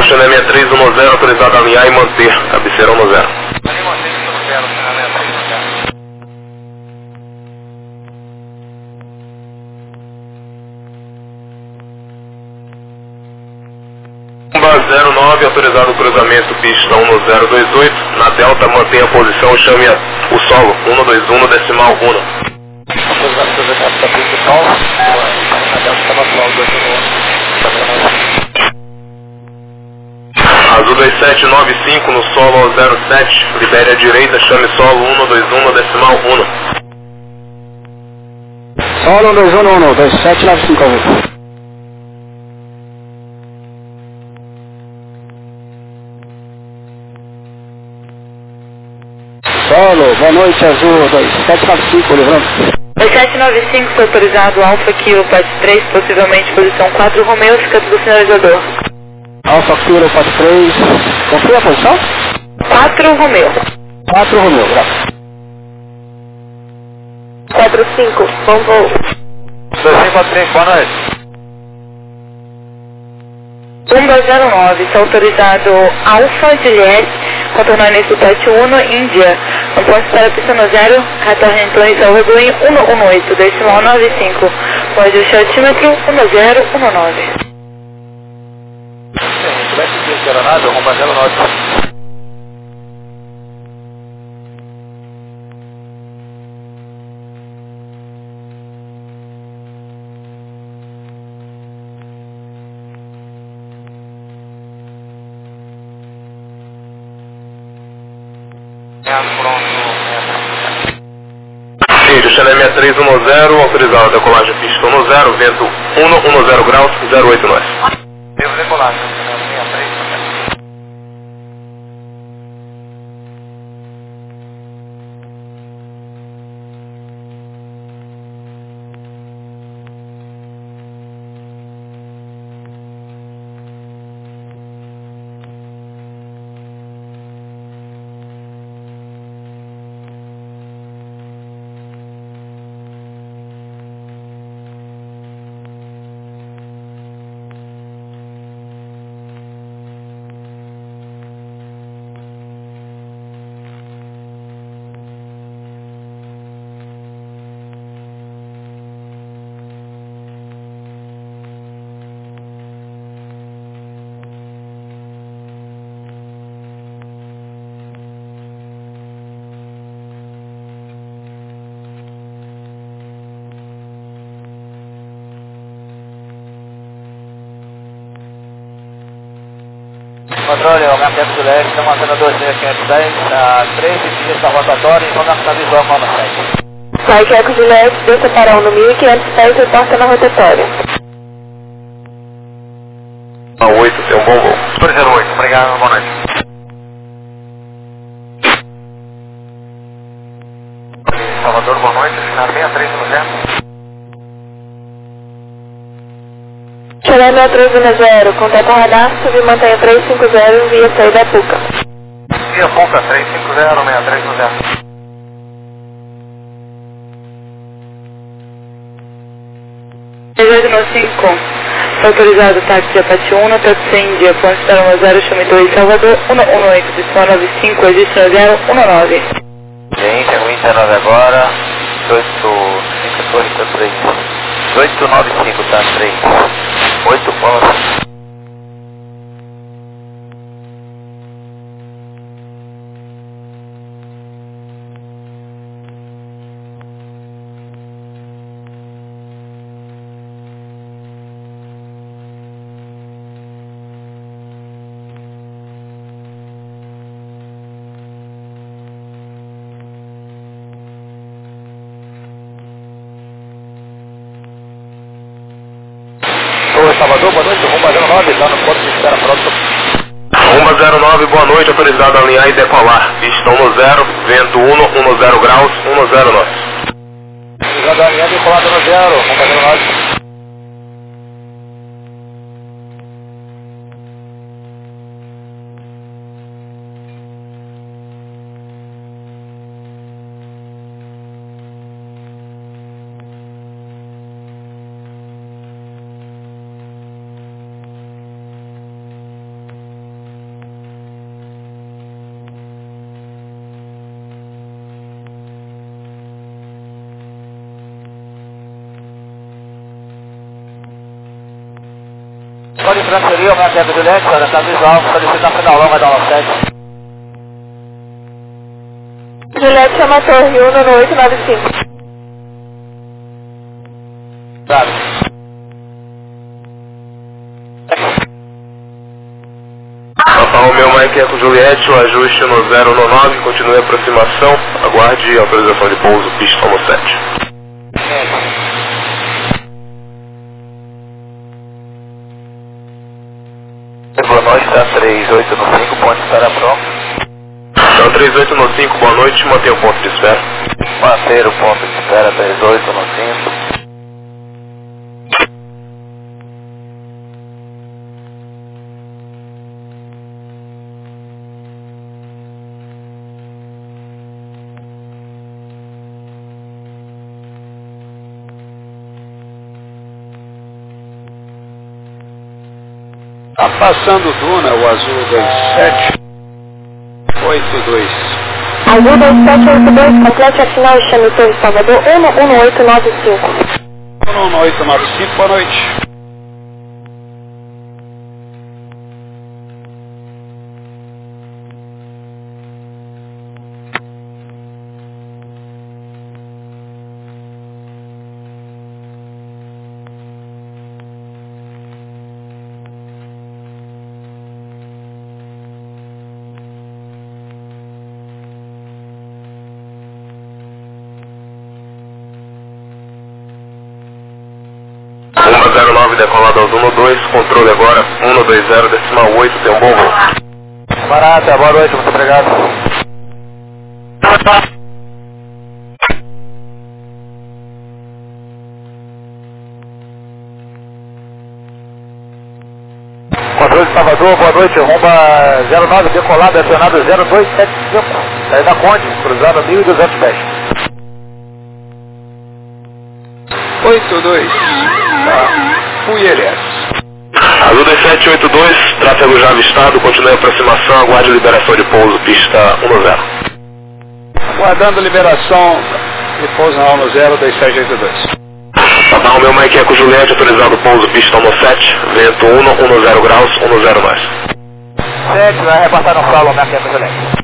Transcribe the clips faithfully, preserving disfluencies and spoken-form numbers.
China sessenta e três um zero, autorizado a alinhar e manter, cabeceira um zero. Ali mantém tudo zero, China sessenta e três um zero. zero nove, autorizado o cruzamento pista um zero dois oito, na delta mantenha a posição e chame o solo um dois um no decimal um. Autorizado o cruzamento da pista solo, na delta estava atual dois um. Azul dois sete nove cinco no solo ao zero sete, libere a direita, chame solo um dois um no decimal um. Solo um dois um no um, dois sete nove cinco Azul. Solo, boa noite, Azul, dois sete nove cinco, livrando. dois sete nove cinco, foi autorizado, Alfa Kilo, parte três, possivelmente posição quatro, Romeu, fica do sinalizador. Alfa Kilo, parte três, confia a posição? quatro, Romeu. quatro, Romeu, graças. quatro cinco, bom voo. dois cinco quatro três, boa noite. um dois zero nove, está autorizado Alfa Juliette, contornar nesse Tati um, Índia. No ponto para a pista no zero, retorno em Torre Salvador em um um oito, decimal nove cinco. Pode o altímetro um zero um nove. Sim, vai seguir de aeronave, arroba zero nove. Índio, China sessenta e três um zero, autorizado a decolagem pista um zero, vento um zero graus, zero oito nós. Devo decolar, sessenta e três. Controle, aumento do Leste, estamos matando dois mil quinhentos e dez, a treze dias para rotatório e vamos na visual com a sete. Mike Eco Juliette, desça para um no mil e quinhentos pés e reporta na rotatória. A oito, tem um bom voo. dois zero oito, obrigado, boa noite. Salvador, boa noite, China sessenta e três um zero. China três um zero, contato radar, subir mantenha três cinco zero, via saída Puca. Via Puca, três cinco zero, sessenta e três um zero. três cinco, autorizado táxi Apache um, táxi Índia, ponte para um zero, chame dois, Salvador, um um oito, decimal nove cinco, existe zero um nove. Gente, é o Inter agora, oito cinco Torre três. oito nove cinco, tá? três. oito pontos. Oi, Salvador, boa noite, Rumba zero nove, lá no ponto de espera próximo. Rumba zero nove, boa noite, autorizado a alinhar e decolar. Pista um zero, vento um, um zero graus, um zero nós. Autorizado a alinhar e decolar no zero, Rumba zero nove. transferir o meu tempo do leite, senhora, tá visual, solicita final longa da aula sete. Juliette chama a torre um no oito nove cinco. Claro. Papa Romeu Mike Eco Juliette, o ajuste no zero um nove, continue a aproximação, aguarde autorização de pouso, pista Tomo sete. Boa noite, tá três oito no cinco, ponto de espera pronto. Então três oito no cinco, boa noite, mantenha o ponto de espera. Manter o ponto de espera três oito no cinco. Tá passando Duna, o azul dois sete oito dois. Azul dois sete oito dois, complete a final e chame Torre Salvador um um oito nove cinco. um um oito nove cinco, boa noite. um zero nove decolado aos um dois, controle agora um dois zero, decimal oito, tem um bom voo. Barata, boa noite, muito obrigado. Controle de Salvador, boa noite, rumba zero nove, decolado, acionado zero dois sete cinco, saída Conde, cruzada mil e duzentos pés. oito dois, tá, Fui L S. Azul dois sete oito dois, tráfego já avistado, continue a aproximação, aguarde liberação de pouso, pista um zero. Aguardando liberação de pouso na aula zero dois sete oito dois. Papa Romeu Mike Eco Juliette, autorizado pouso, pista um sete, vento um, zero graus, um zero nós. sete, vai repassar no solo, minha quebra, Juliette.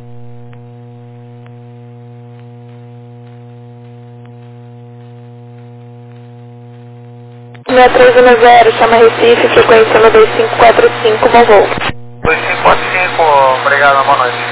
seis três um zero, chama Recife, frequência no dois cinco quatro cinco, bom voo. dois cinco quatro cinco, obrigado, boa noite.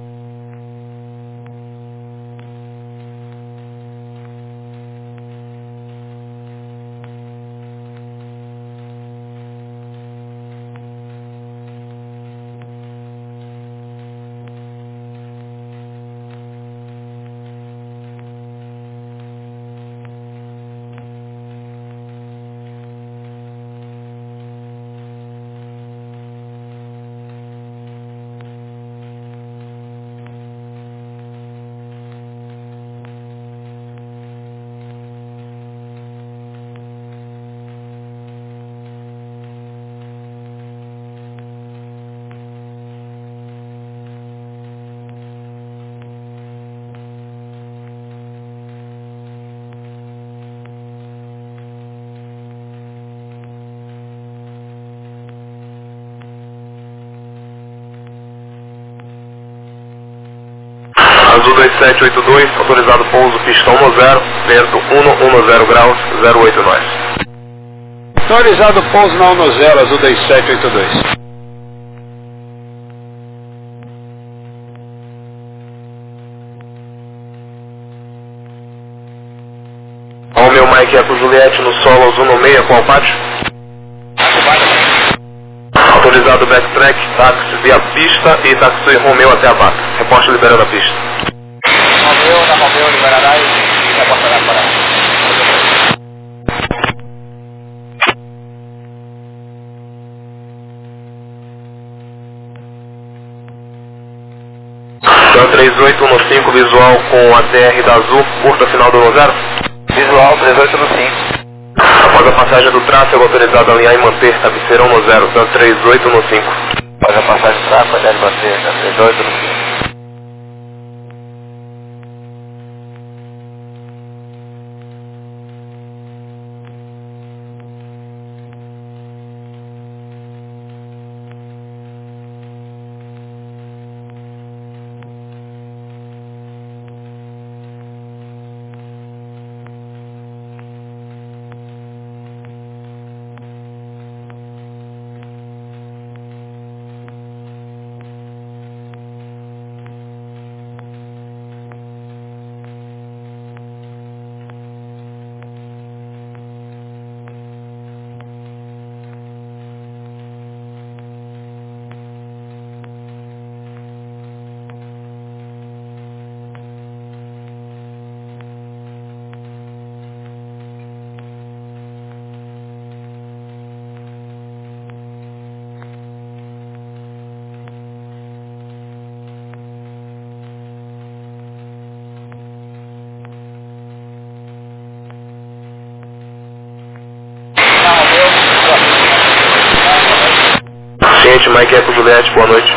Azul dois sete oito dois, autorizado pouso, pista um zero, vento um zero graus, zero oito nós. Autorizado pouso na um zero, azul dois sete oito dois. Romeu Mike Eco Juliette no solo azul no meio, qual pátio? Autorizado backtrack, táxi via pista e táxi Romeu até a vaca. Reporte liberando a pista. Romeu, na Romeu, liberará e reportará para ela. Então três oito um cinco, visual com a T R da Azul, curta final do um zero. Visual três oito um cinco. Após a passagem do tráfego, autorizado a alinhar e manter, cabeceira um zero, então três oito um cinco. Após a passagem do tráfego, deve bater, três oito um cinco. sete, Mike Eco Juliette, boa noite.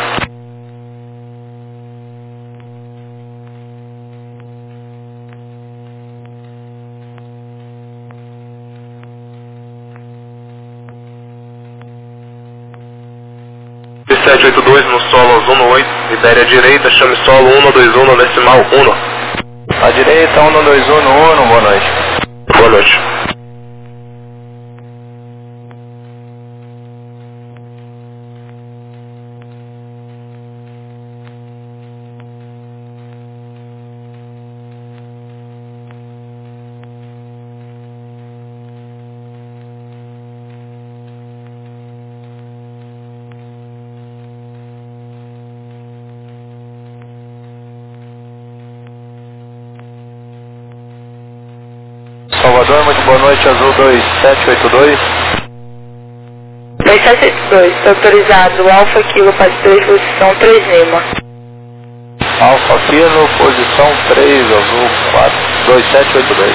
sete oito dois no solo aos um no oito, libere a direita, chame solo um dois um decimal um. À direita, um dois um no um, boa noite. Boa noite. Salvador, muito boa noite, Azul dois sete oito dois. dois sete oito dois, está autorizado, Alfa Kilo, Paz três, posição três Lima. Alfa Kilo, posição três, Azul quatro, dois sete oito dois.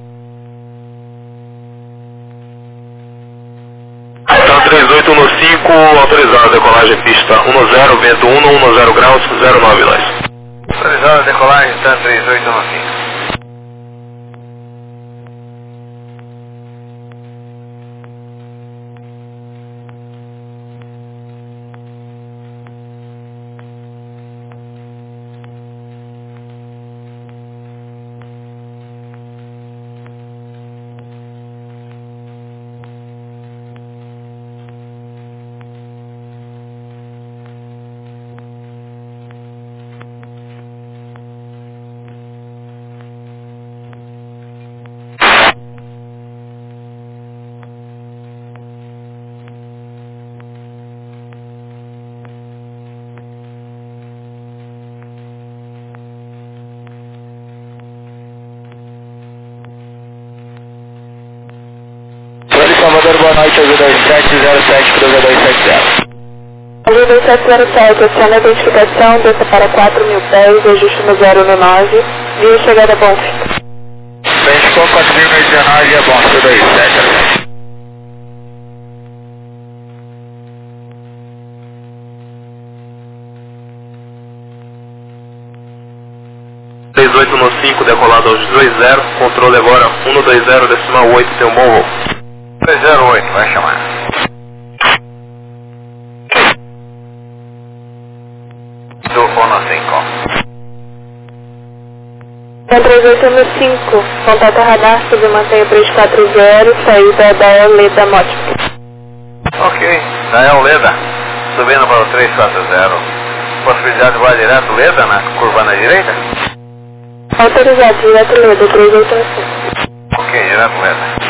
Tá três oito um cinco, autorizado, decolagem pista um zero, vento um, um zero graus, zero nove nós. Autorizado, decolagem, tá três oito um cinco. Salvador, boa noite, Azul dois sete zero sete, cruza dois sete zero. Azul dois sete zero sete, aciona a identificação, desça para quatro mil pés, ajuste no zero no nove, via chegada bom. Ficou quatro mil e dezenove, é bom, Azul dois sete zero sete. três oito um cinco, decolado aos dois zero, controle agora um dois zero decimal oito, tem um bom voo. três zero oito, vai chamar. Do Fono cinco. três oito um cinco, contato radar, sobre mantenha três quatro zero, saída da Leda Mótica. Ok, Dael Leda, subindo para o três quatro zero. Possibilidade de voar direto Leda, na curva na direita? Autorizado, direto Leda, três oito um cinco. Ok, direto Leda.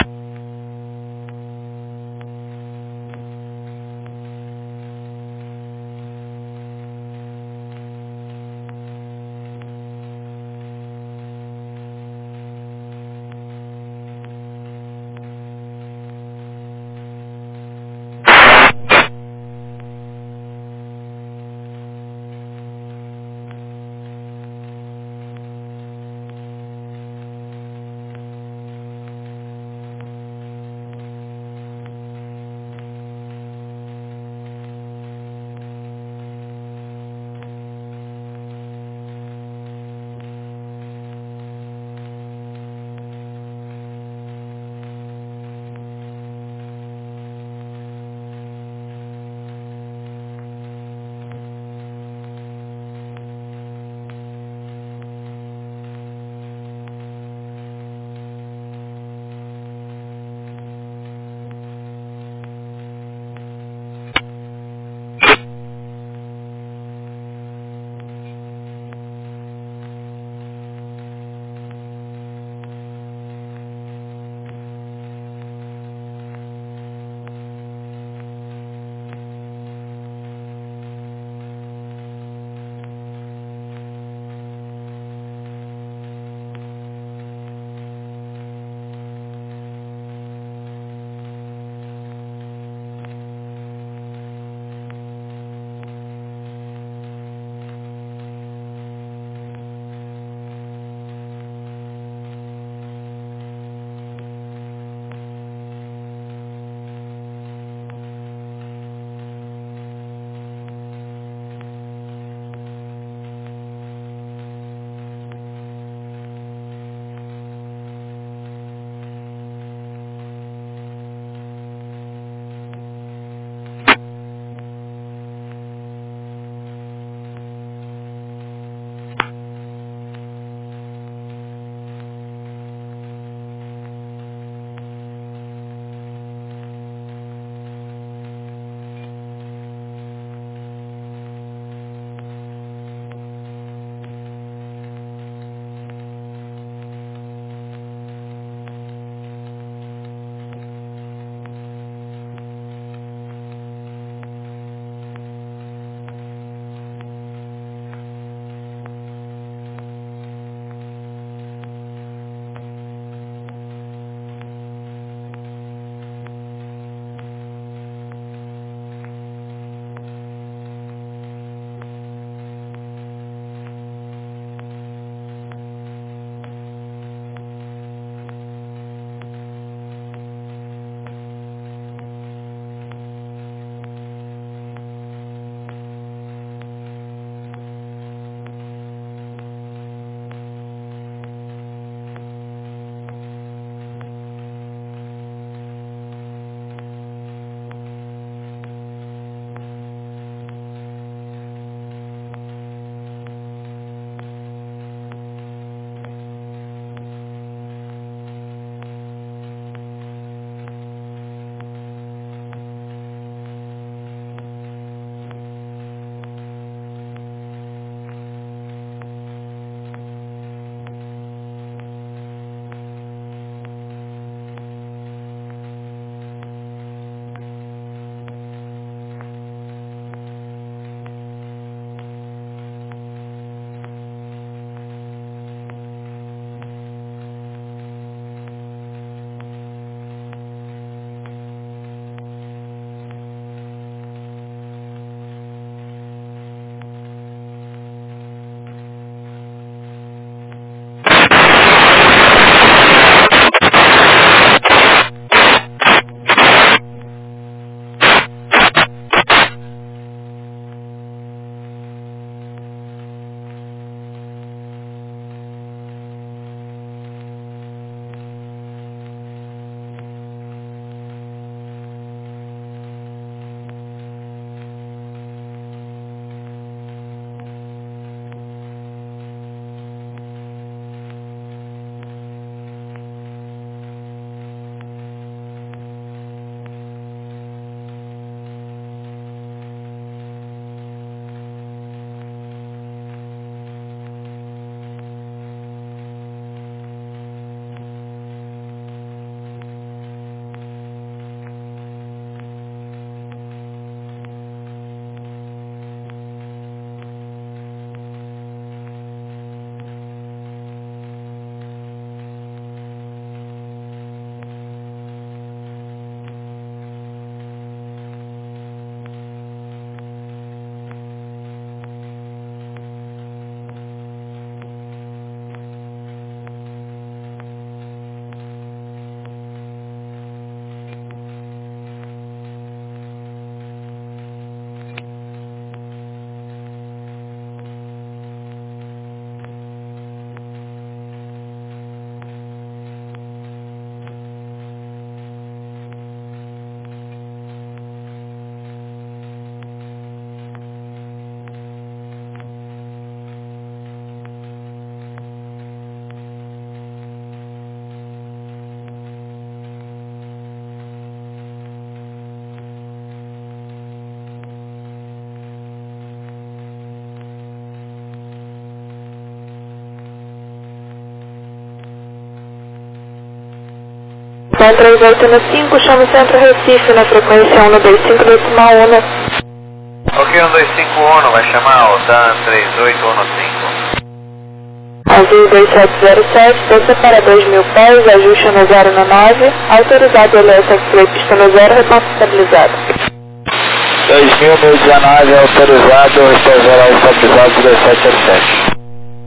TAM três oito um cinco, chama o Centro Recife na frequência um dois cinco decimal um. Ok, um dois cinco um, vai chamar o TAM três oito um cinco. Azul dois sete zero sete, desça para dois mil pés, ajuste no zero no nove, autorizado L S X-Ray, pista no zero, repasse estabilizado. dois mil, mil dezenove, autorizado, pista geral estabilizado, dois sete zero sete.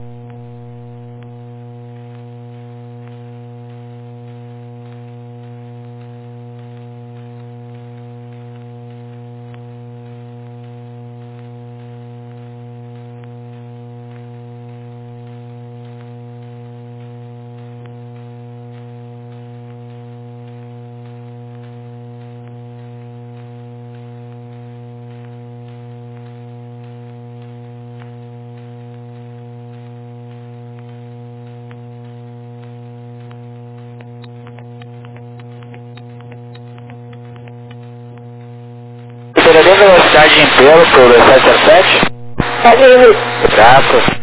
Operaria velocidade inteira por dois sete zero sete? Pode ir. Graças.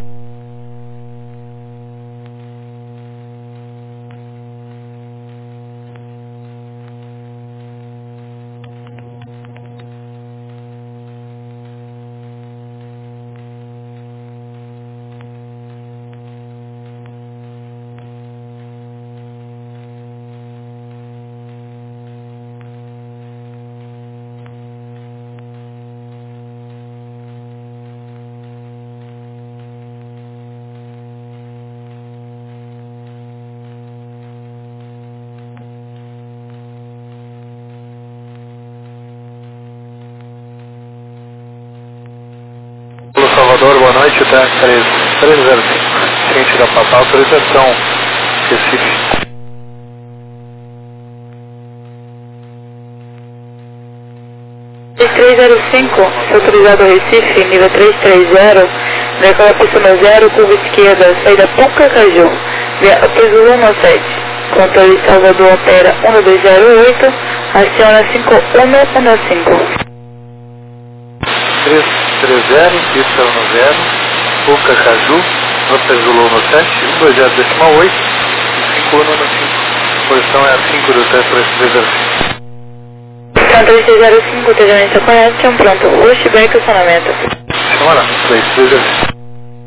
Salvador, boa noite, TAM três zero cinco, ciente da Papal, autorização, Recife. três zero cinco, autorizado Recife, nível três três zero, decola pista no zero, curva esquerda, saída Pucacaju, via Apesulu um sete, controle Salvador opera um dois zero oito, aciona cinco um um cinco. três três zero, pista um zero, Pucacaju, Apesulu um sete, um dois zero decimal oito, cinco um cinco. Posição é a cinco do TAM três zero cinco. TAM três zero cinco, treinamento connection, pronto, pushback acionamento. Chama lá, três zero cinco.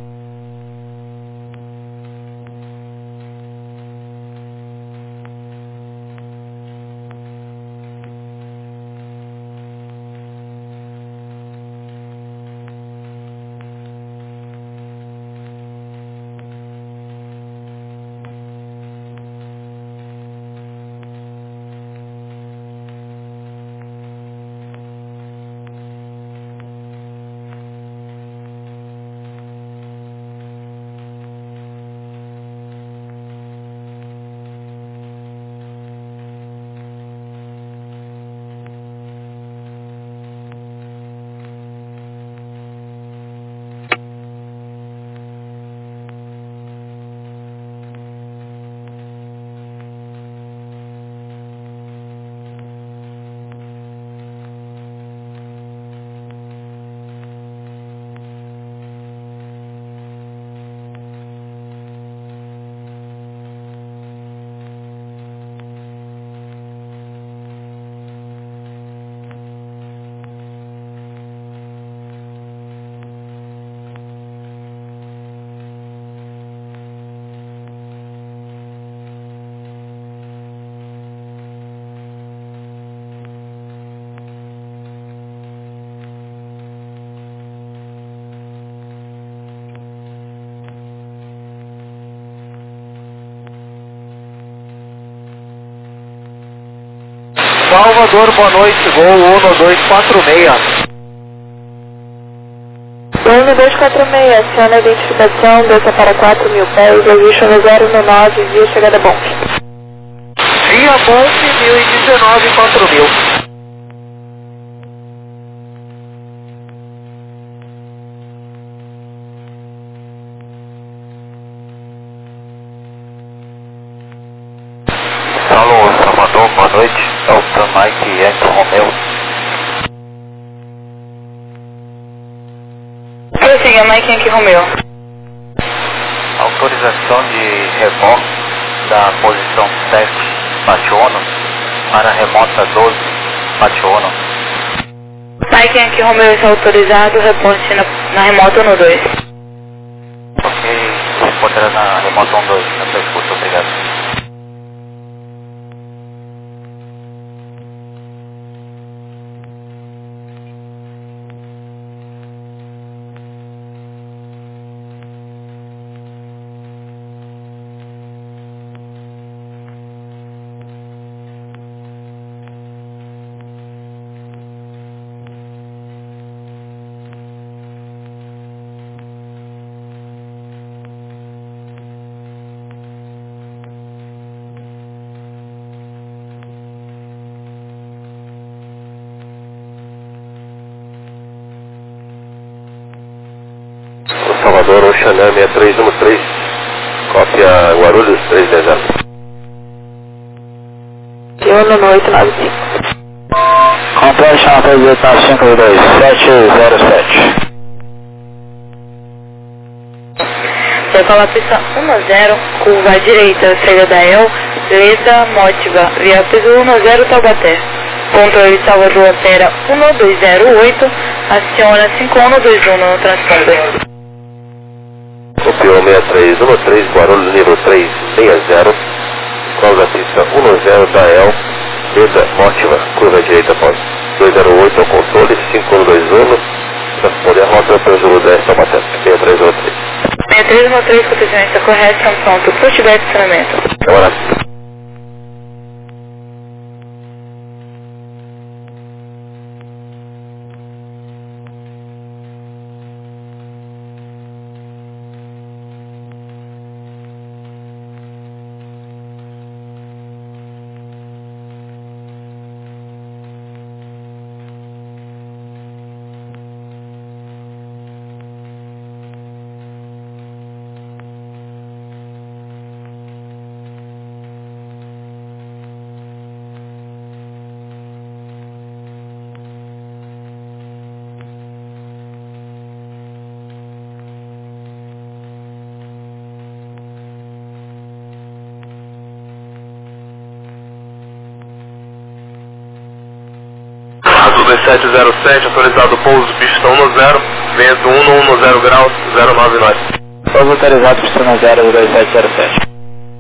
Salvador, boa noite, voo um dois quatro seis. um dois quatro seis, aciona a identificação, desça para quatro mil pés, ajuste no zero no nove, via chegada bom. Via Bonk mil e dezenove, quatro mil. Alô, Salvador, boa noite. Delta Mike Yankee Romeo. Prossiga, Mike Yankee Romeo. Autorização de reboque da posição sete. Pátio Uno, para remota doze, Pátio Uno. Mike aqui, Romeu está autorizado, reporte na, na remota um dois. Ok, reportera na remota um dois, na sua escuta, obrigado. Salvador, Oxanã seis três um três, cópia Guarulhos três dez zero. Uno oito nove cinco. Complexão acreditar cinco dois sete zero sete. Decola a pista um zero, curva à direita, saída da E L, Leda Mótiva, via piso um zero Taubaté. Controle Salvador opera um dois zero oito, aciona cinco um dois um no transponder. Copiou seis três um três, Guarulhos nível três seis zero, causa pista um zero da E L, Leda Mótiva, curva à direita após dois zero oito ao controle, cinco um dois um, transponder a rota para o Zulu dez Taubaté, seis três um três. seis três um três, cotação está correta, são pronto, pushback estacionamento. Agora. Azul dois sete zero sete, autorizado pouso, pista um zero, vento um um zero graus, zero nove nove. Pouso autorizado, pista um zero, dois sete zero sete.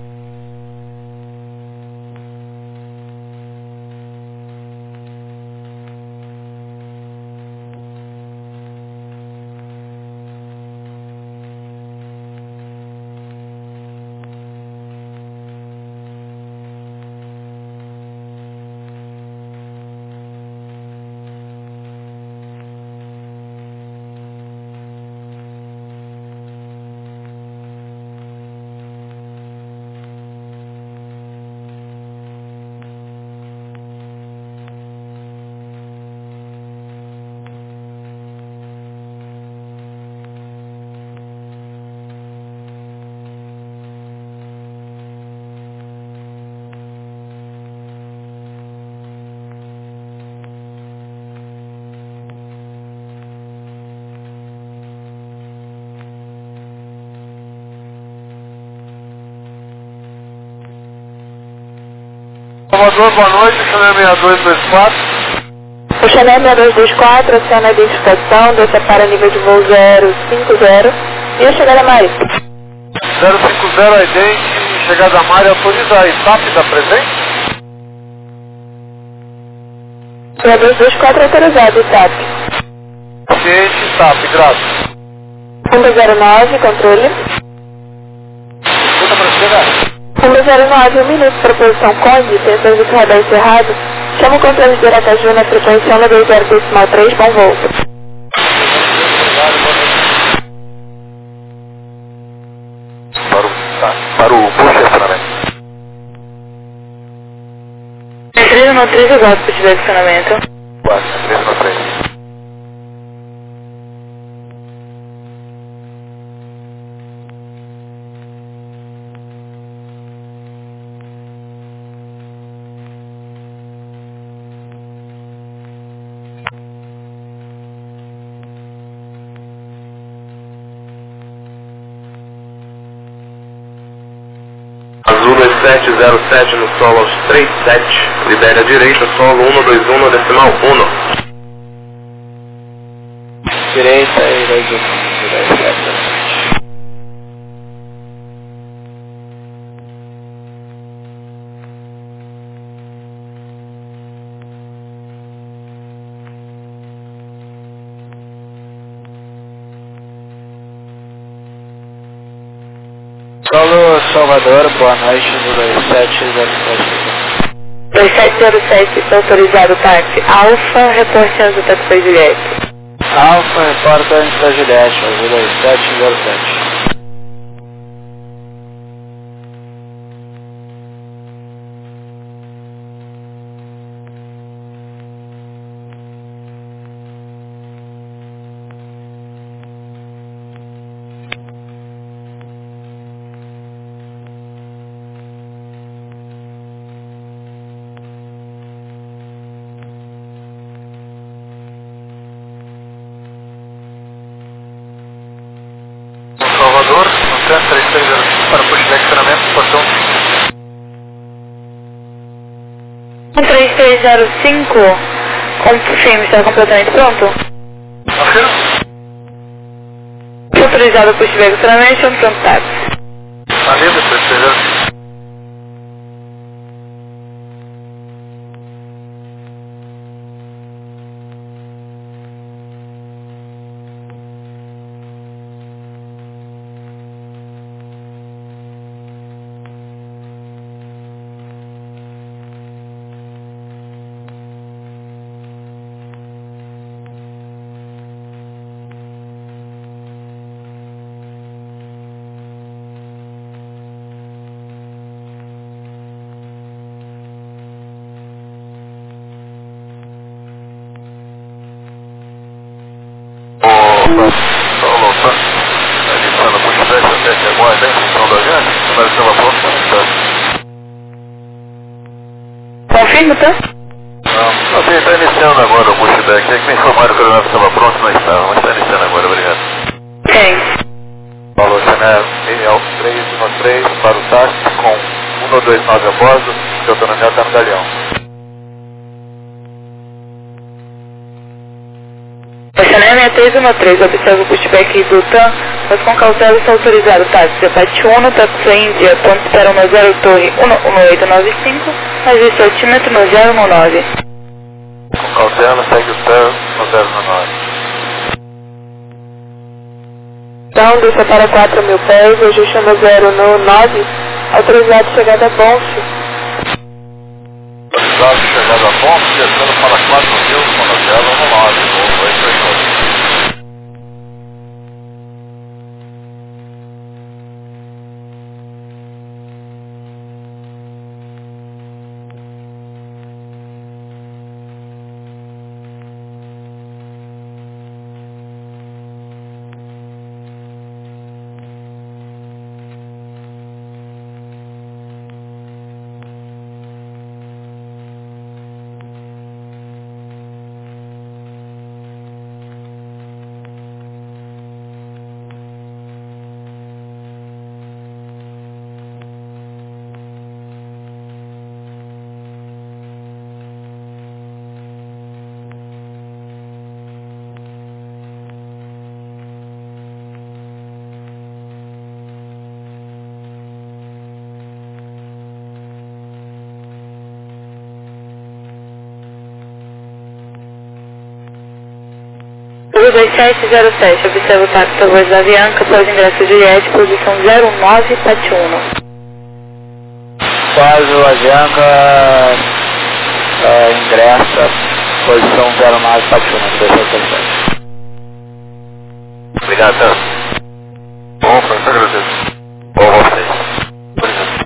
Salvador, boa noite, Chanel seis dois dois quatro. O Chanel seis dois dois quatro, aciona a identificação, desce para nível de voo zero cinco zero e a chegada marítima. zero cinco zero, a idente, chegada Mário, autoriza a I T A P da presente? seis dois dois quatro autorizado, I T A P. Ciente, I T A P, graças. um zero nove, controle. Escuta para chegar. um zero nove, um minuto para posição Conde, tem serviço radar encerrado. Chama o controle de Aracaju na frequência um dois zero decimal três, bom voo. Para o, tá, para o push estacionamento. três um três, igual se tiver estacionamento. quatro três um três. Azul dois sete zero sete no solo aos trinta e sete, libere a direita, solo um dois um no decimal um. Direita e dois um, direita, sete. Solo Salvador, boa noite, do dois sete zero sete. dois sete zero sete, está autorizado o táxi Alfa, reporte Azul Taxi Juliette. Alfa, reporta Anita Juliette, Azul dois sete zero sete. Salvador, Antena três três zero cinco para pushback treinamento, portão um três três zero cinco, confirme, está completamente pronto? Afirma. Autorizado pushback treinamento, um pronto táxi. Anida três três zero cinco. Solo, tá? Adiciona pushback até que aguarda em função da gente, mas estava pronto para iniciar. Confirma, tá? Não, ok, está iniciando agora o pushback. É que me informaram que a aeronave estava pronta, não estava, mas está iniciando agora, obrigado. Quem? Paulo Chanel, três um três para o táxi com um dois nove a bordo, de autonomia até no Galeão. Chanel seis um três, observa o pushback do T A M, mas com cautela está autorizado o táxi Apache um, táxi Índia, ponto espera um zero, torre um um oito nove cinco, registro altímetro no zero um nove. Com cautela, segue o T A M no zero um nove. Então, desça para quatro mil pés, ajuste no zero no nove, autorizado chegada a Bonfe. Autorizado chegada a Bonfe, descendo para quatro mil com zero um nove, voo dois três oito. dois sete zero sete, observa o táxi Voz da Avianca, após ingresso Juliette, posição zero um nove, Pati um. Após o Avianca, uh, ingressa, posição zero nove, Pati um, dois sete zero sete. Obrigado, Tan. Bom, foi muito agradeço. Bom, vocês. Obrigado.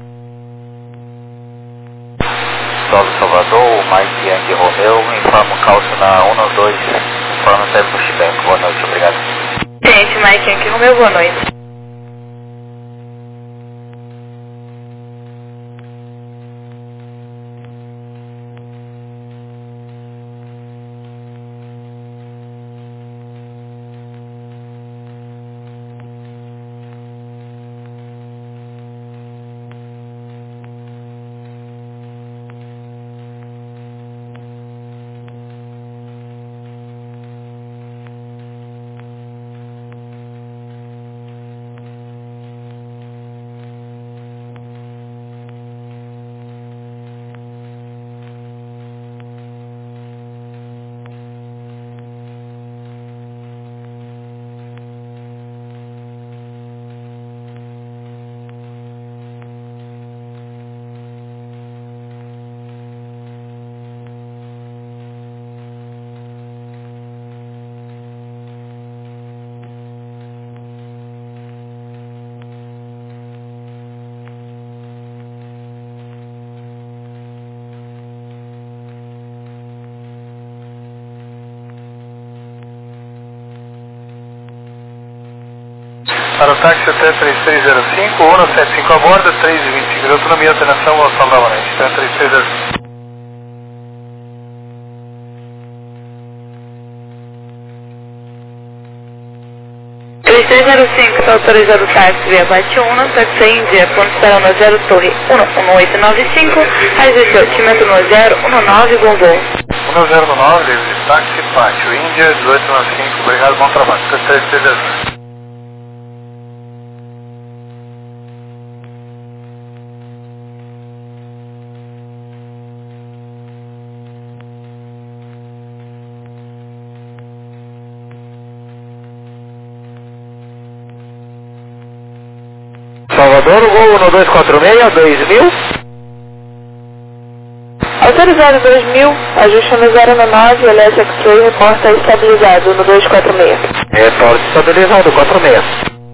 Salve Salvador, o Mike Yankee Romeu, informa o calço na um dois, informa o tempo pushback. Boa noite, obrigado. Gente, Mike Yankee Romeu, boa noite. Para o táxi até três três zero cinco, um sete cinco a bordo, três e vinte e cinco de autonomia, alternação ao São Dalvanete. Até três três zero cinco. três três zero cinco, está autorizado o táxi via Bate um, táxi Índia, ponto zero um zero, torre um um oito nove cinco, raiz altimento um zero um nove, bom voo. um zero nove, David, táxi Pátio, Índia, dezoito noventa e cinco, obrigado, bom trabalho. Até três três zero cinco. Salvador, Gol um dois quatro seis, dois mil. Autorizado dois mil, ajuste no zero nove, L S X-Ray, reporta estabilizado no dois quatro seis. Reporte estabilizado, quatro seis.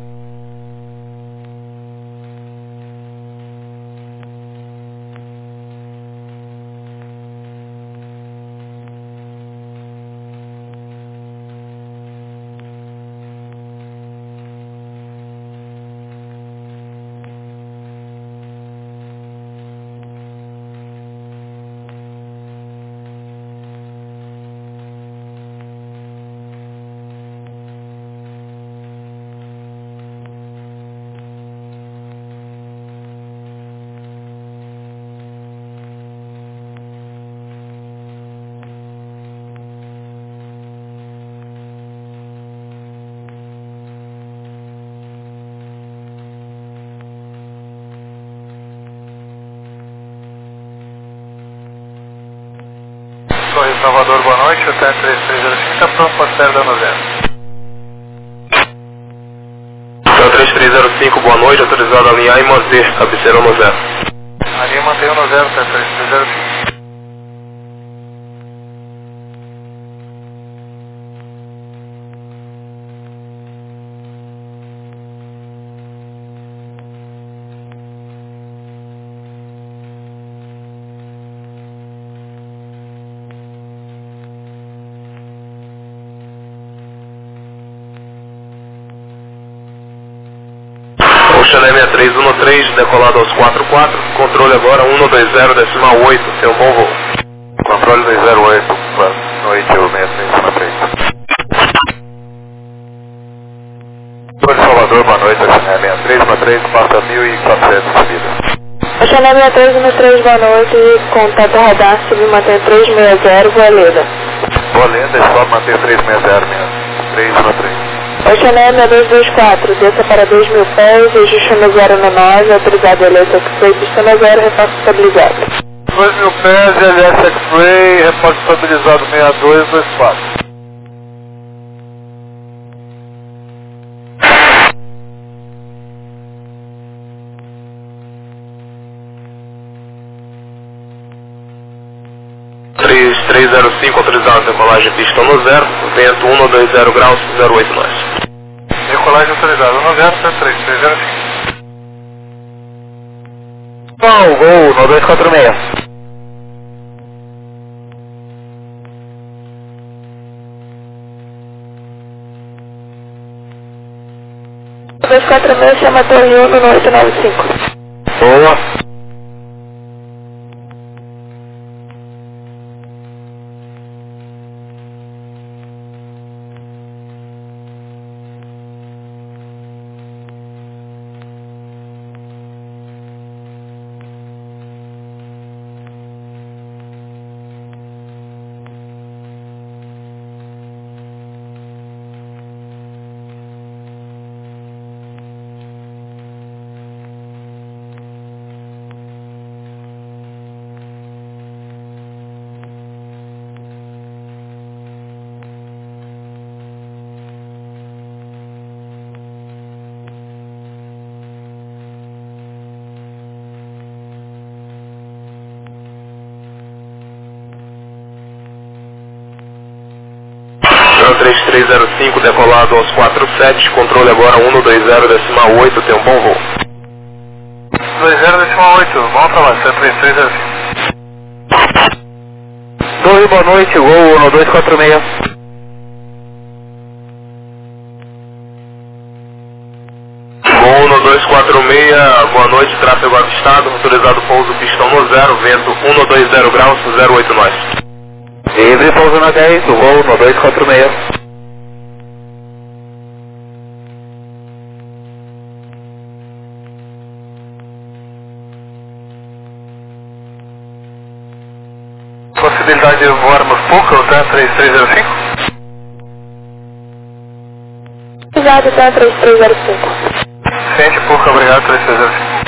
Torre Salvador, boa noite, até três três zero cinco, está pronto para a série da novena. Então três três zero cinco, boa noite, autorizado a alinhar e manter, cabeceira no zero. A linha mantém no zero, até três três zero cinco. Ocean sessenta e três um três, decolado aos quatro quatro, controle agora um dois zero, decimal oito, tem um bom voo. Controle dois zero oito, boa noite, o sessenta e três um três. Torre Salvador, boa noite, Ocean sessenta e três um três, passa mil e quatrocentos subida. Ocean sessenta e três um três, boa noite, contato radar, submantém três seis zero, Boa Leda. Boa Leda, só manter três seis zero mesmo, três um três. Ocean sessenta dois dois quatro, desça para dois mil pés, ajuste no zero nove, autorizado L S X-Ray, pista no zero, reforço estabilizado. dois mil pés, L S X-Ray, reforço estabilizado seis dois dois quatro. três três zero cinco, autorizado decolagem pista no zero, vento um dois zero graus, zero oito nós. Decolagem autorizada, um zero três três zero cinco. Bom, Gol um dois quatro seis. dois quatro seis, chama Torre um no oito nove cinco. Boa. três três zero cinco, decolado aos quatro sete, controle agora um dois zero, decimal oito, tem um bom voo. dois zero, decimal oito, bom trabalho, três três zero cinco. Torre, boa noite, Gol um dois quatro seis. seis, boa noite, tráfego avistado, autorizado pouso, pistão no zero, vento um dois zero graus, zero oito nós. Livre, pouso na dez, o voo um dois quatro seis. Possibilidade de voarmos pouco, tá? três três zero cinco? Obrigado, tá? três três zero cinco. Sente pouco, obrigado, três três zero cinco.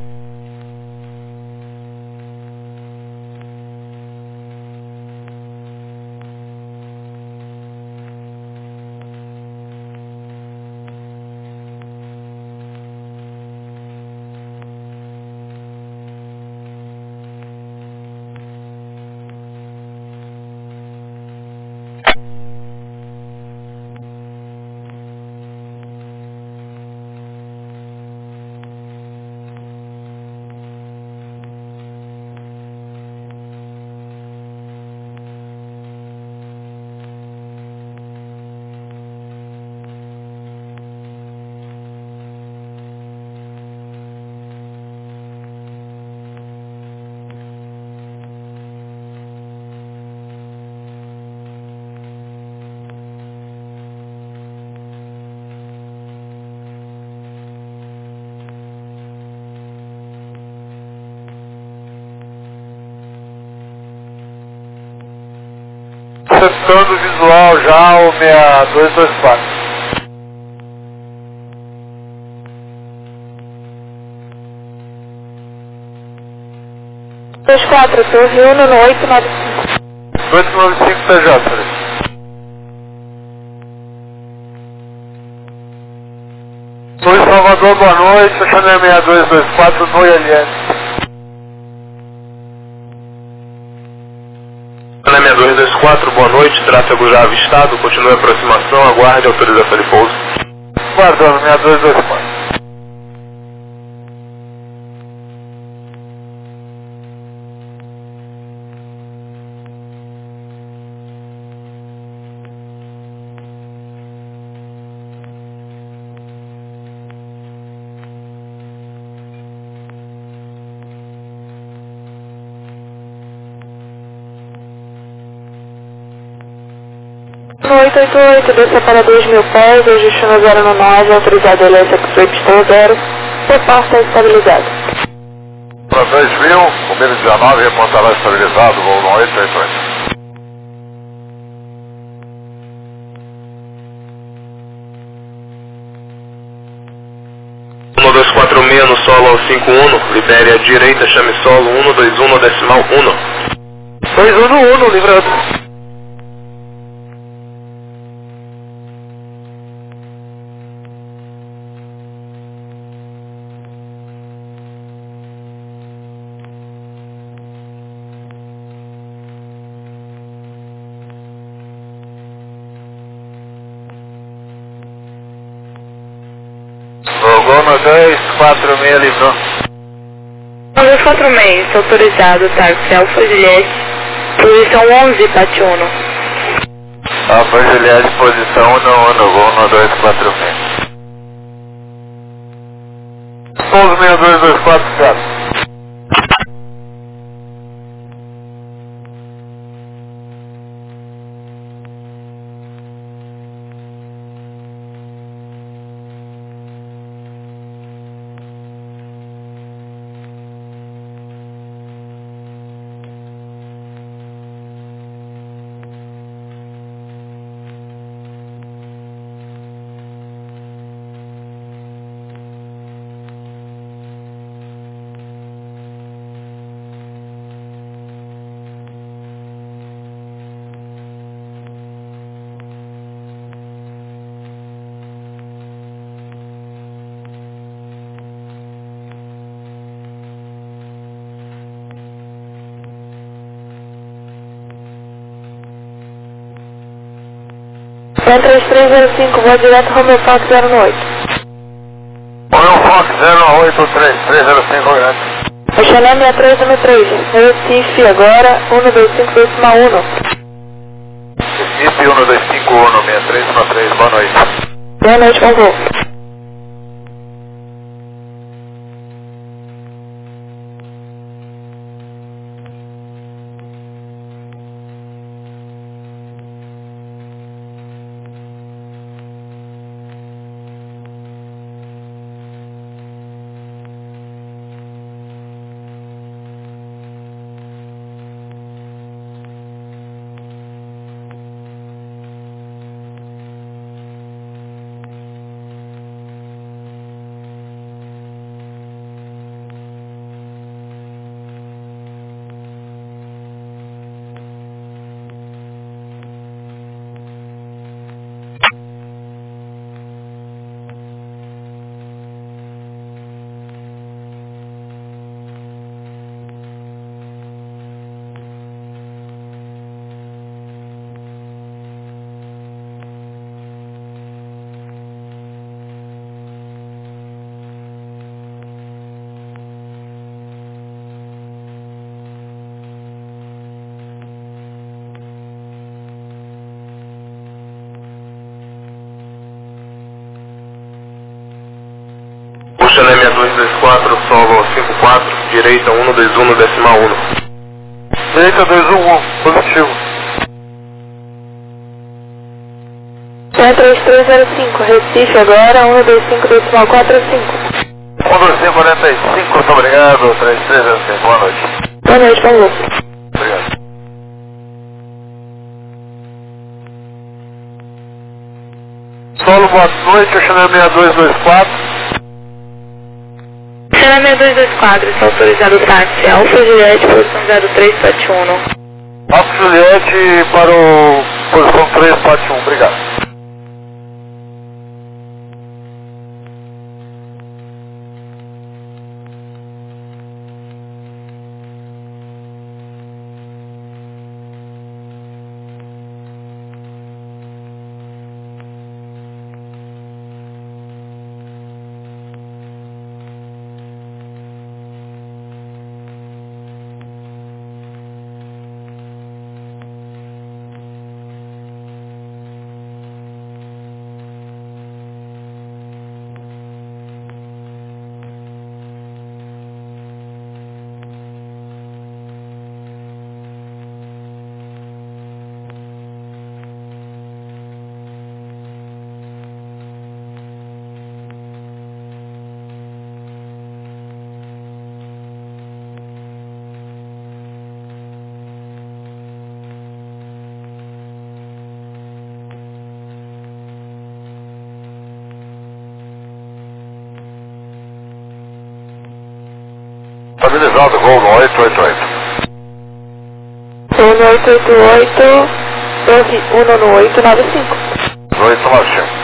Receptando visual já o seis dois dois quatro. dois quatro, torre um no oito nove cinco. oito nove cinco P J. Oi, Salvador, boa noite, fechando a seis dois dois quatro no I L S. seis dois dois quatro, boa noite, tráfego já avistado, continue a aproximação, aguarde autorização de pouso. Guardando, seis dois dois quatro. oito oito oito, desça para dois mil pés, ajustando zero no nove, autorizado L S X pistão zero, reporta estabilizado. Para dois mil, o menos dezenove, reportará estabilizado, voo no oito oito oito. um dois quatro seis no solo ao cinco um, libere à direita, chame solo um dois um no decimal um. dois um no um, livrando. Vou no dois quatro seis, livrou. dois quatro seis, autorizado, táxi Alfa Juliette, posição onze, Pati Uno. Alfa Juliette, posição um um, voo no dois quatro seis. Pouso seis dois dois quatro, certo. três três zero cinco, vou direto Romeo Fox zero oito. Romeo Fox zero oito três, três zero cinco, obrigado. Oxalá seis três um três, Recife agora, um dois cinco decimal um. Recife um dois cinco um, seis três um três, boa noite. Boa noite, por favor. dois quatro, solo cinco quatro, direita um dois um, decimal um. Direita dois um um, positivo. três três zero cinco, Recife agora, um dois cinco, decimal quatro cinco. um dois cinco, quarenta e cinco, muito obrigado, três três zero cinco, boa noite. Boa noite, Paulo. Obrigado. Solo, boa noite, Chanel seis dois dois quatro. Chanel seis dois dois quatro, está autorizado o táxi. Alfa Juliette, posição zero três sete um. Alfa Juliette para o posição três sete um, obrigado. Estabilizado, gol no oito oito oito. Gol no oito oito oito, doze um no oito nove cinco. oito nove cinco.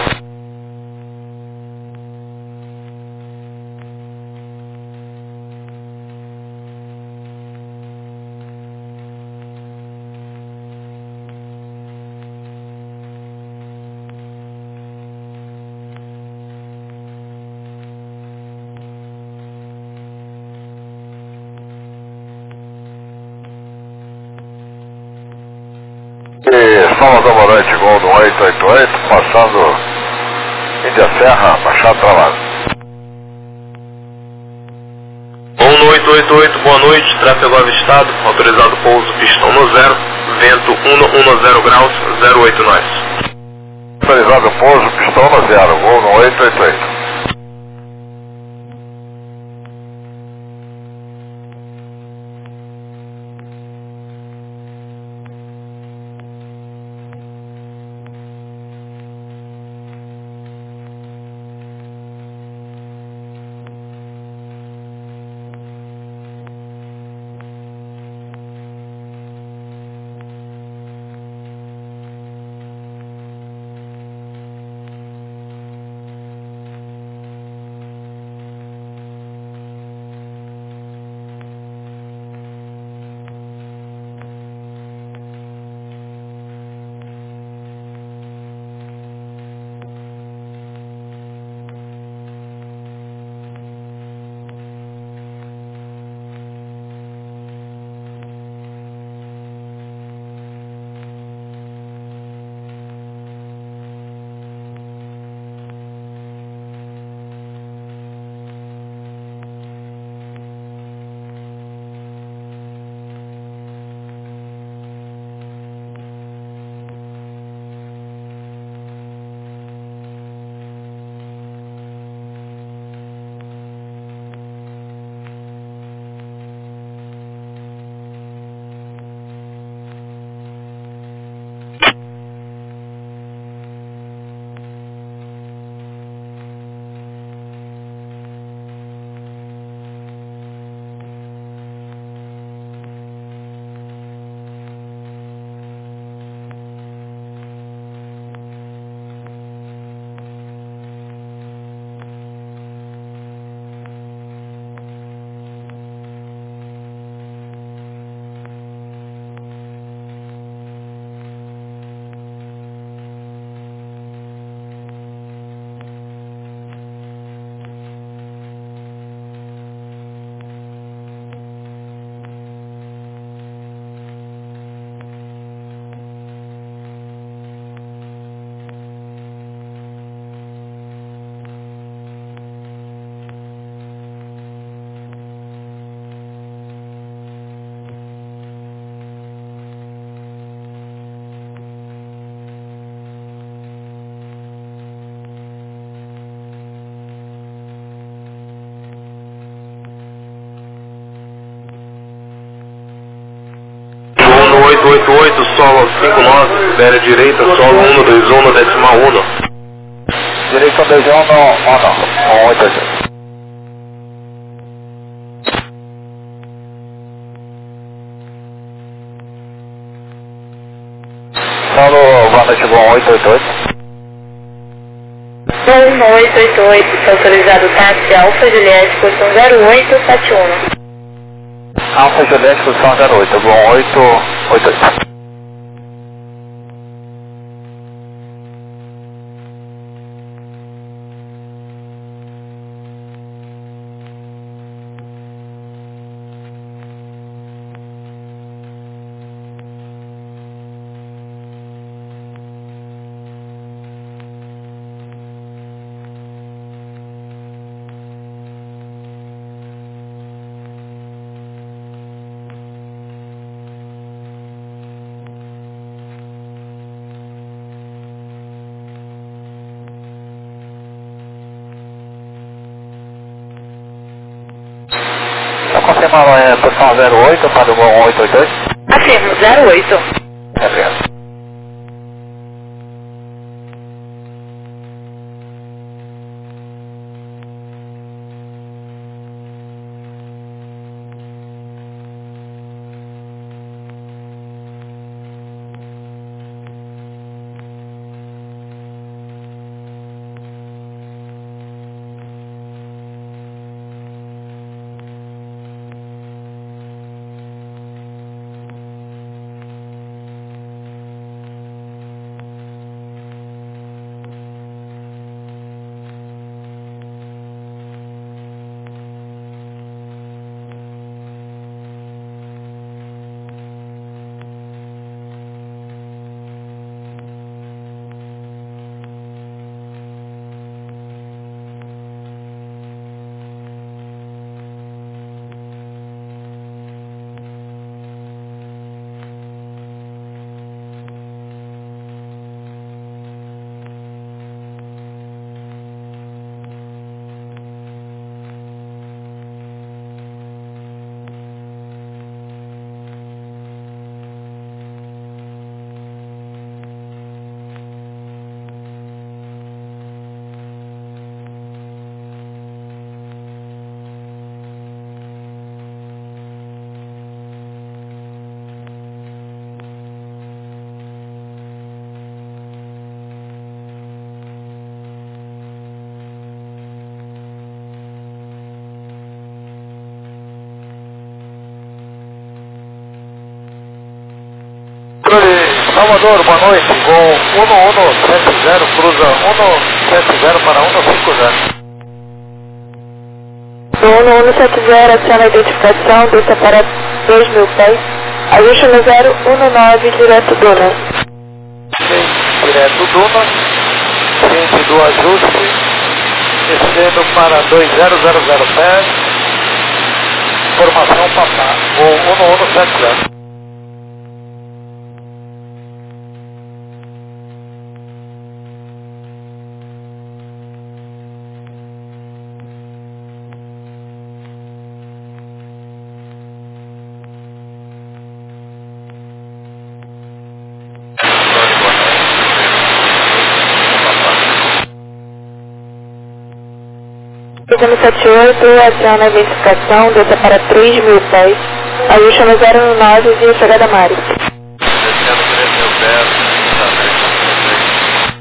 Salvador, boa noite, gol do oito oito oito, passando Índia Serra, Machado Travado. Gol no oito oito oito, boa noite, tráfego avistado, autorizado pouso, pistão no zero, vento um um zero graus, zero oito nós. Autorizado pouso, pistão no zero, gol no oito oito oito. oito oito, solo cinco nove, Béria direita, solo um dois um, decimal um. Direita um dois um, um oito oito. Solo, boa noite, bom oito oito oito. um oito oito oito, está autorizado táxi Alfa Juliette, posição zero oito sete um. Alfa Juliette, posição zero oito, bom oito oito oito. Confirma é, posição zero oito para o bom oito oito oito. Afirmo, zero oito. É, obrigado. Salvador, boa noite, voo um um sete zero, cruza um sete zero para um cinco zero. um um sete zero, aciona a identificação, desça para dois mil pés, ajuste no zero um nove, direto Duna. Sim, direto Duna, ciente do ajuste, descendo para dois zero zero zero pés, formação Papá, voo um um sete zero. Chegando sete oito, aciona a identificação, desça para três mil pés, ajuste no zero um nove, via chegada Mari. Descendo três mil pés, está três mil pés.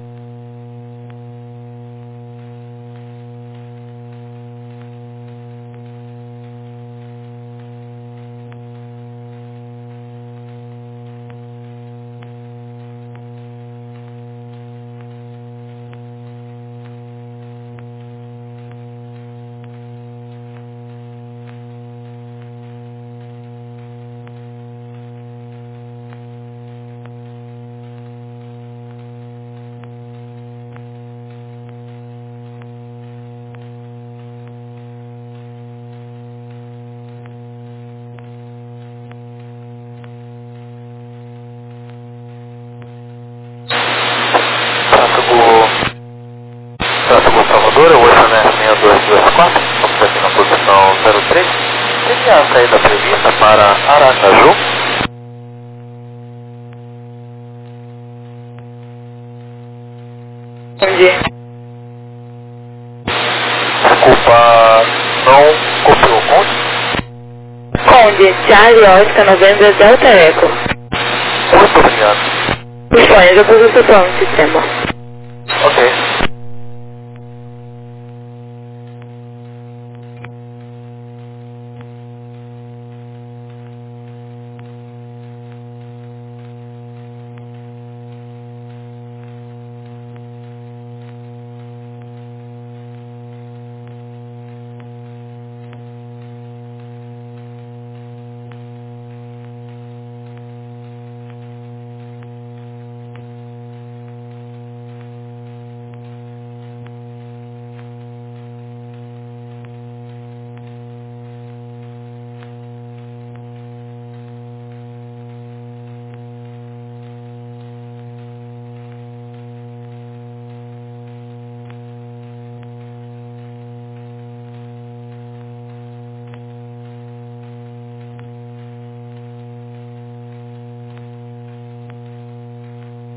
Salvador, o S N S seis dois dois quatro, estamos aqui na posição zero três, tem a saída prevista para Aracaju. Conde. Desculpa, não copiou, Conde? Conde, Charlie Oscar Novembro Delta Eco. Muito obrigado. Disponha, já pus o seu plano no sistema. Ok.